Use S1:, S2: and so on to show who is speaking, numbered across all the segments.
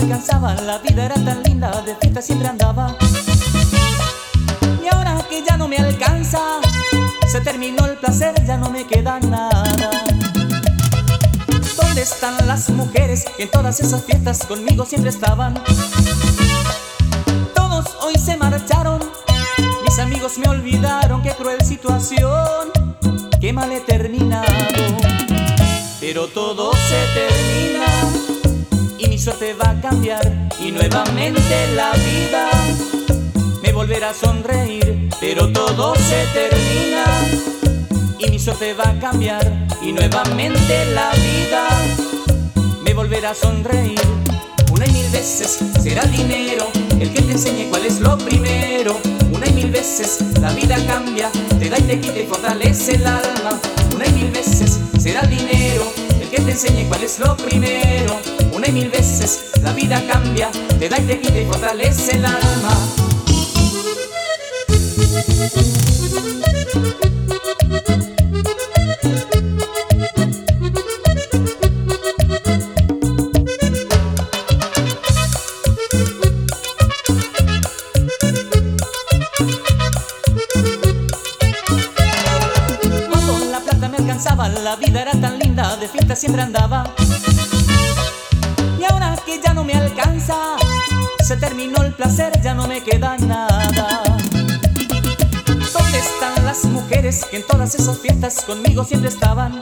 S1: alcanzaba, la vida era tan linda, de fiesta siempre andaba. Y ahora que ya no me alcanza, se terminó el placer, ya no me queda nada. ¿Dónde están las mujeres que en todas esas fiestas conmigo siempre estaban? Todos hoy se marcharon, mis amigos me olvidaron, qué cruel situación, qué mal he terminado. Pero todo se termina y mi suerte va a cambiar, y nuevamente la vida me volverá a sonreír. Pero todo se termina y mi suerte va a cambiar, y nuevamente la vida me volverá a sonreír. Una y mil veces será el dinero el que te enseñe cuál es lo primero. Una y mil veces la vida cambia, te da y te quita y fortalece el alma. Una y mil veces será el dinero el que te enseñe cuál es lo primero. Una y mil veces la vida cambia, te da y te quita y fortalece el alma. La vida era tan linda, de fiesta siempre andaba. Y ahora que ya no me alcanza, se terminó el placer, ya no me queda nada. ¿Dónde están las mujeres que en todas esas fiestas conmigo siempre estaban?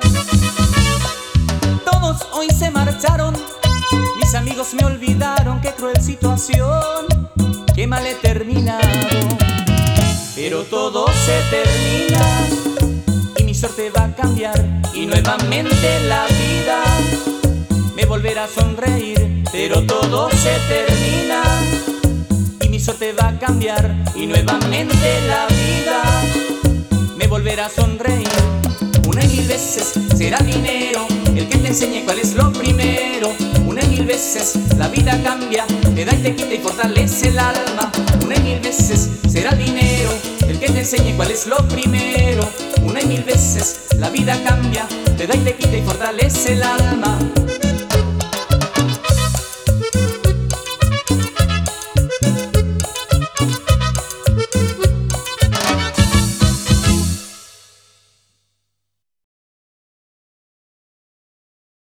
S1: Todos hoy se marcharon, mis amigos me olvidaron, qué cruel situación, qué mal he terminado. Pero todo se termina y mi suerte va a cambiar, y nuevamente la vida me volverá a sonreír. Pero todo se termina y mi suerte va a cambiar, y nuevamente la vida me volverá a sonreír. Una y mil veces será dinero el que te enseñe cuál es lo primero. Una y mil veces la vida cambia, te da y te quita y fortalece el alma. Una y mil veces será dinero el que te enseñe cuál es lo primero. Una y mil veces la vida cambia, te da y te quita y fortalece el alma.